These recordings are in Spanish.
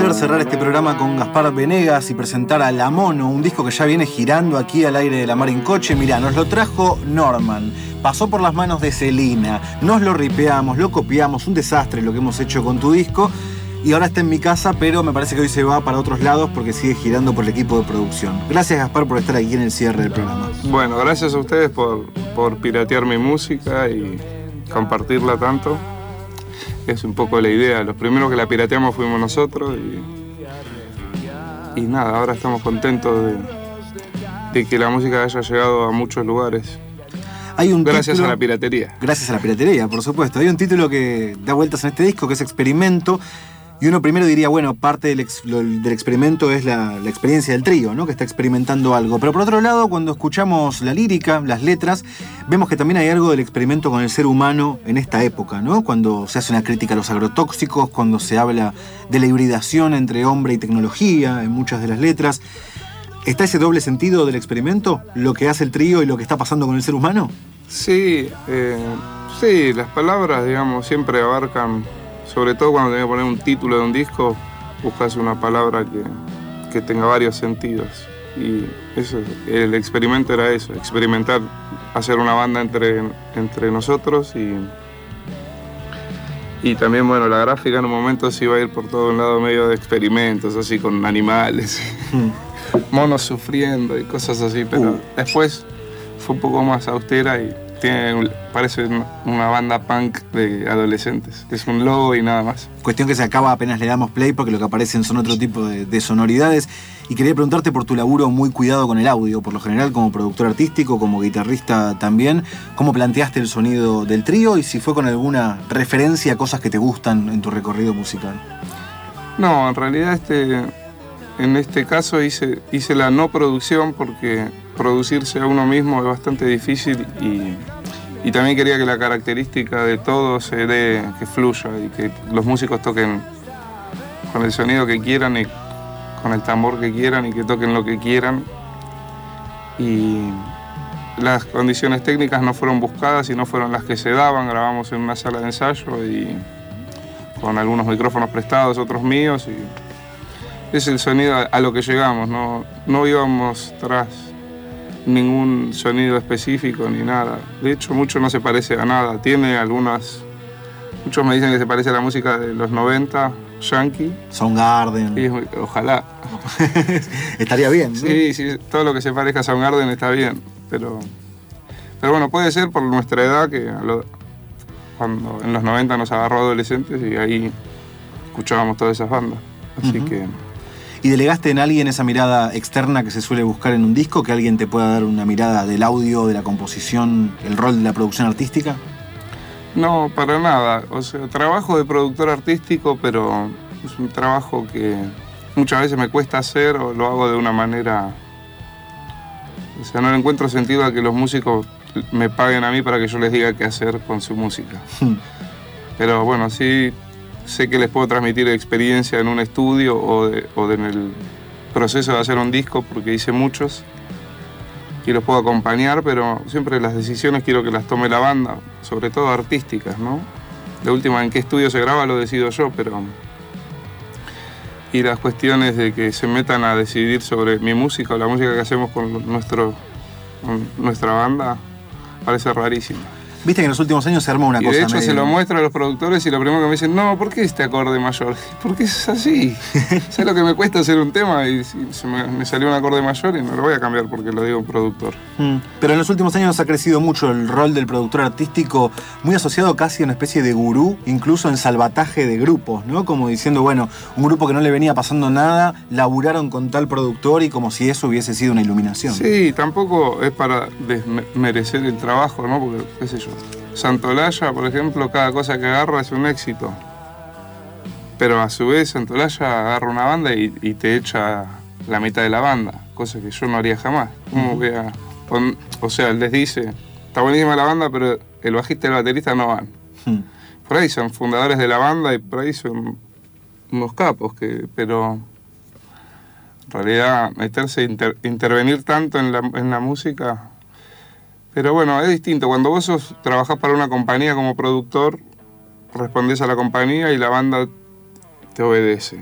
placer cerrar este programa con Gaspar Venegas y presentar a La Mono, un disco que ya viene girando aquí al aire de La Mar en Coche. Mirá, nos lo trajo Norman, pasó por las manos de Celina, nos lo ripeamos, lo copiamos, un desastre lo que hemos hecho con tu disco. Y ahora está en mi casa, pero me parece que hoy se va para otros lados porque sigue girando por el equipo de producción. Gracias, Gaspar, por estar aquí en el cierre del programa. Bueno, gracias a ustedes por piratear mi música y compartirla tanto. Es un poco la idea. Los primeros que la pirateamos fuimos nosotros y nada, ahora estamos contentos de que la música haya llegado a muchos lugares. Hay un gracias título, a la piratería. Gracias a la piratería, por supuesto. Hay un título que da vueltas en este disco, que es Experimento. Y uno primero diría, bueno, parte del experimento es la experiencia del trío, ¿no? Que está experimentando algo. Pero por otro lado, cuando escuchamos la lírica, las letras, vemos que también hay algo del experimento con el ser humano en esta época, ¿no? Cuando se hace una crítica a los agrotóxicos, cuando se habla de la hibridación entre hombre y tecnología en muchas de las letras. ¿Está ese doble sentido del experimento? ¿Lo que hace el trío y lo que está pasando con el ser humano? Sí, las palabras, digamos, siempre abarcan. Sobre todo cuando tenés que poner un título de un disco, buscas una palabra que tenga varios sentidos. Y eso, el experimento era eso, experimentar, hacer una banda entre nosotros y también, bueno, la gráfica en un momento se iba a ir por todo un lado medio de experimentos, así con animales, monos sufriendo y cosas así, pero después fue un poco más austera y parece una banda punk de adolescentes. Es un logo y nada más. Cuestión que se acaba apenas le damos play porque lo que aparecen son otro tipo de sonoridades. Y quería preguntarte por tu laburo muy cuidado con el audio, por lo general como productor artístico, como guitarrista también. ¿Cómo planteaste el sonido del trío y si fue con alguna referencia a cosas que te gustan en tu recorrido musical? No, en realidad en este caso hice la no producción porque producirse a uno mismo es bastante difícil y también quería que la característica de todo se dé, que fluya y que los músicos toquen con el sonido que quieran y con el tambor que quieran y que toquen lo que quieran. Y las condiciones técnicas no fueron buscadas y no fueron las que se daban. Grabamos en una sala de ensayo y con algunos micrófonos prestados, otros míos, y es el sonido a lo que llegamos, no íbamos tras ningún sonido específico ni nada. De hecho, mucho no se parece a nada. Muchos me dicen que se parece a la música de los 90, yankee. Soundgarden. Sí, ojalá. Estaría bien, ¿no? Sí, todo lo que se parezca a Soundgarden está bien. Pero bueno, puede ser por nuestra edad, que cuando en los 90 nos agarró adolescentes y ahí escuchábamos todas esas bandas. Así que... ¿Y delegaste en alguien esa mirada externa que se suele buscar en un disco? ¿Que alguien te pueda dar una mirada del audio, de la composición, el rol de la producción artística? No, para nada. O sea, trabajo de productor artístico, pero es un trabajo que muchas veces me cuesta hacer o lo hago de una manera... O sea, no le encuentro sentido a que los músicos me paguen a mí para que yo les diga qué hacer con su música. Pero bueno, sí... Sé que les puedo transmitir experiencia en un estudio o en el proceso de hacer un disco, porque hice muchos y los puedo acompañar, pero siempre las decisiones quiero que las tome la banda, sobre todo artísticas, ¿no? De última, en qué estudio se graba lo decido yo, pero... Y las cuestiones de que se metan a decidir sobre mi música o la música que hacemos con nuestra banda, parece rarísimo. Viste que en los últimos años se armó una cosa. Y de hecho se lo muestra a los productores y lo primero que me dicen, no, ¿por qué este acorde mayor? Porque es así. ¿Sabes lo que me cuesta hacer un tema? Y me salió un acorde mayor y no lo voy a cambiar porque lo digo un productor. Pero en los últimos años ha crecido mucho el rol del productor artístico, muy asociado casi a una especie de gurú, incluso en salvataje de grupos, ¿no? Como diciendo, bueno, un grupo que no le venía pasando nada, laburaron con tal productor y como si eso hubiese sido una iluminación. Sí, tampoco es para desmerecer el trabajo, ¿no? Porque, qué sé yo, Santolaya, por ejemplo, cada cosa que agarra es un éxito. Pero a su vez Santolaya agarra una banda y te echa la mitad de la banda, cosa que yo no haría jamás. O sea, él les dice, está buenísima la banda, pero el bajista y el baterista no van. Por ahí son fundadores de la banda y por ahí son unos capos, pero en realidad meterse, intervenir tanto en la música... Pero bueno, es distinto. Cuando vos trabajás para una compañía como productor, respondés a la compañía y la banda te obedece.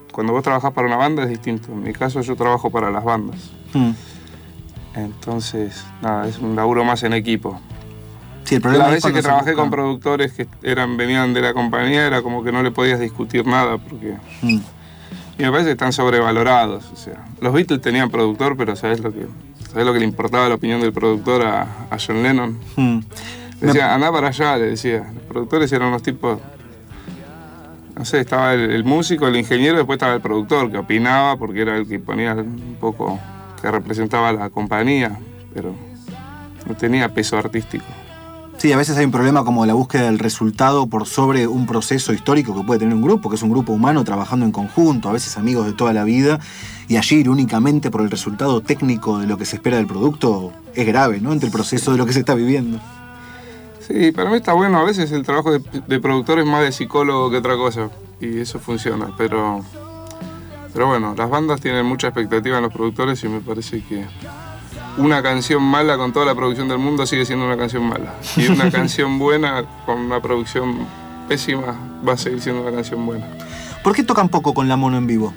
cuando vos trabajás para una banda es distinto. En mi caso yo trabajo para las bandas. Entonces, nada, es un laburo más en equipo. Sí, el problema las es veces que trabajé busca... con productores que venían de la compañía era como que no le podías discutir nada porque... Y me parece que están sobrevalorados. O sea, los Beatles tenían productor, pero ¿sabés lo que le importaba la opinión del productor a John Lennon? Decía, andá para allá, le decía. Los productores eran unos tipos... No sé, estaba el músico, el ingeniero, después estaba el productor, que opinaba porque era el que ponía un poco... que representaba a la compañía, pero no tenía peso artístico. Sí, a veces hay un problema como la búsqueda del resultado por sobre un proceso histórico que puede tener un grupo, que es un grupo humano trabajando en conjunto, a veces amigos de toda la vida, y allí ir únicamente por el resultado técnico de lo que se espera del producto es grave, ¿no? Entre el proceso de lo que se está viviendo. Sí, para mí está bueno. A veces el trabajo de productor es más de psicólogo que otra cosa, y eso funciona, pero bueno, las bandas tienen mucha expectativa en los productores y me parece que una canción mala con toda la producción del mundo sigue siendo una canción mala. Y una canción buena con una producción pésima va a seguir siendo una canción buena. ¿Por qué tocan poco con la mono en vivo?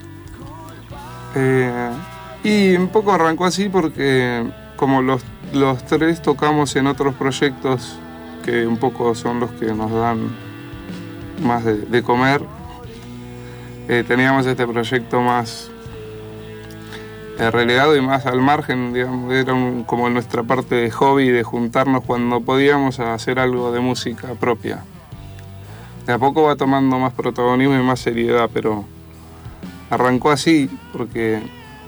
Y un poco arrancó así porque como los tres tocamos en otros proyectos que un poco son los que nos dan más de comer, teníamos este proyecto más relegado y más al margen, digamos, era como nuestra parte de hobby, de juntarnos cuando podíamos a hacer algo de música propia. De a poco va tomando más protagonismo y más seriedad, pero arrancó así porque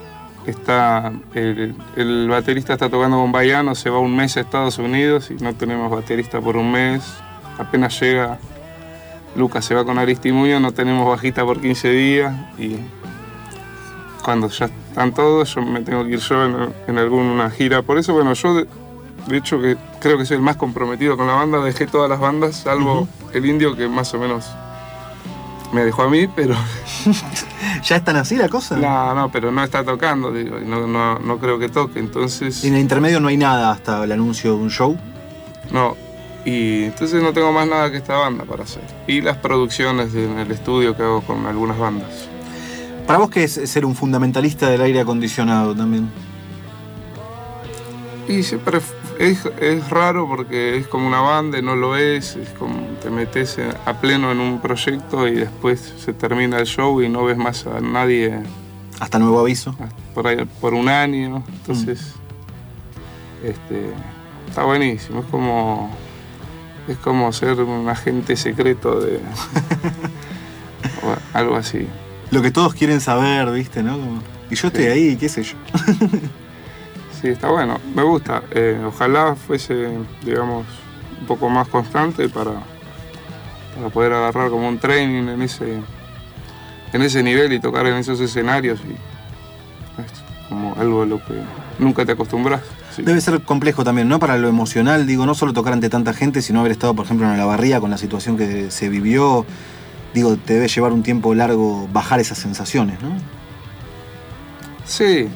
el baterista está tocando con Baiano, se va un mes a Estados Unidos y no tenemos baterista por un mes. Apenas llega, Lucas se va con Aristimuño, no tenemos bajista por 15 días y cuando ya están todos, yo me tengo que ir yo en alguna gira. Por eso, bueno, yo de hecho que creo que soy el más comprometido con la banda, dejé todas las bandas, salvo el Indio que más o menos me dejó a mí, pero... ¿Ya es tan así la cosa? No, pero no está tocando, digo, y no creo que toque, entonces... En el intermedio no hay nada hasta el anuncio de un show. No, y entonces no tengo más nada que esta banda para hacer. Y las producciones en el estudio que hago con algunas bandas. ¿Para vos qué es ser un fundamentalista del aire acondicionado también? Y siempre es raro porque es como una banda y no lo es como te metes a pleno en un proyecto y después se termina el show y no ves más a nadie. Hasta nuevo aviso. Por un año, entonces está buenísimo, es como ser un agente secreto de o algo así. Lo que todos quieren saber, ¿viste? ¿No? Y yo estoy ahí, qué sé yo. Sí, está bueno, me gusta. Ojalá fuese, digamos, un poco más constante para poder agarrar como un training en ese nivel y tocar en esos escenarios. Y es como algo a lo que nunca te acostumbras. Sí. Debe ser complejo también, ¿no? Para lo emocional, digo, no solo tocar ante tanta gente, sino haber estado, por ejemplo, en Olavarría con la situación que se vivió. Digo, te debe llevar un tiempo largo bajar esas sensaciones, ¿no? Sí.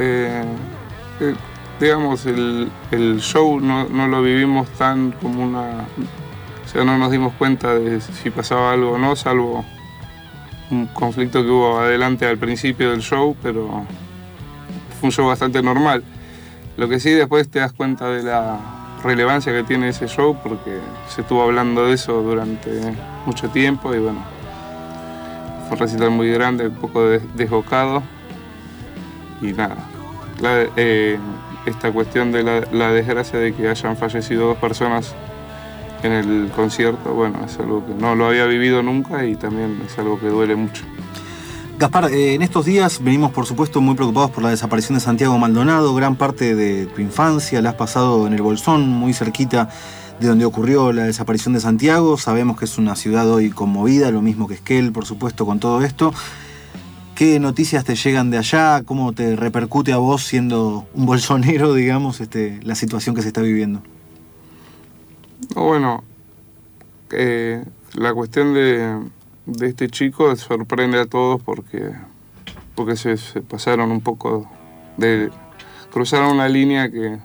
Digamos, el show no lo vivimos tan como una... O sea, no nos dimos cuenta de si pasaba algo o no, salvo un conflicto que hubo adelante al principio del show, pero fue un show bastante normal. Lo que sí, después te das cuenta de la relevancia que tiene ese show, porque se estuvo hablando de eso durante mucho tiempo y bueno, fue un recital muy grande, un poco desbocado y nada. Esta cuestión de la desgracia de que hayan fallecido 2 personas en el concierto, bueno, es algo que no lo había vivido nunca y también es algo que duele mucho. Gaspar, en estos días venimos por supuesto muy preocupados por la desaparición de Santiago Maldonado. Gran parte de tu infancia la has pasado en el Bolsón, muy cerquita de donde ocurrió la desaparición de Santiago. Sabemos que es una ciudad hoy conmovida, lo mismo que Esquel, por supuesto, con todo esto. ¿Qué noticias te llegan de allá? ¿Cómo te repercute a vos, siendo un bolsonero, digamos, la situación que se está viviendo? Bueno, la cuestión de este chico sorprende a todos porque se pasaron un poco cruzaron una línea de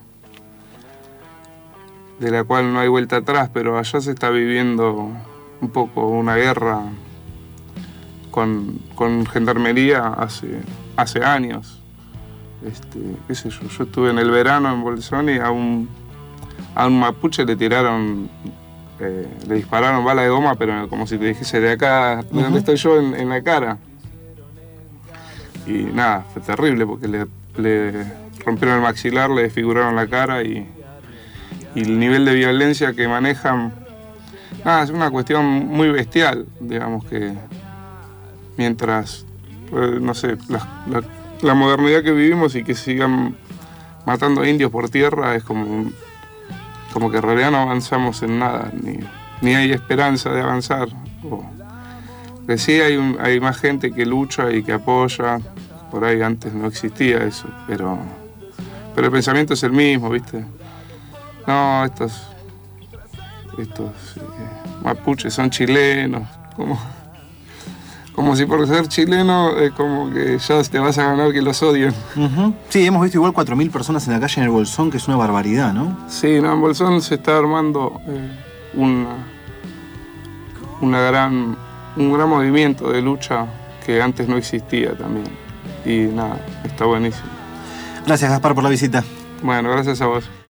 la cual no hay vuelta atrás, pero allá se está viviendo un poco una guerra con gendarmería hace años. Qué sé yo estuve en el verano en Bolsón y a un mapuche le tiraron, le dispararon bala de goma, pero como si te dijese de acá, de donde estoy yo, en la cara. Y nada, fue terrible porque le rompieron el maxilar, le desfiguraron la cara y el nivel de violencia que manejan, nada, es una cuestión muy bestial, digamos, que mientras, no sé, la modernidad que vivimos y que sigan matando indios por tierra es como que en realidad no avanzamos en nada, ni hay esperanza de avanzar. Que sí hay más gente que lucha y que apoya, por ahí antes no existía eso, pero el pensamiento es el mismo, ¿viste? No, estos mapuches son chilenos, como si por ser chileno es como que ya te vas a ganar que los odien. Sí, hemos visto igual 4.000 personas en la calle en el Bolsón, que es una barbaridad, ¿no? Sí, no, en Bolsón se está armando un gran movimiento de lucha que antes no existía también. Y nada, está buenísimo. Gracias, Gaspar, por la visita. Bueno, gracias a vos.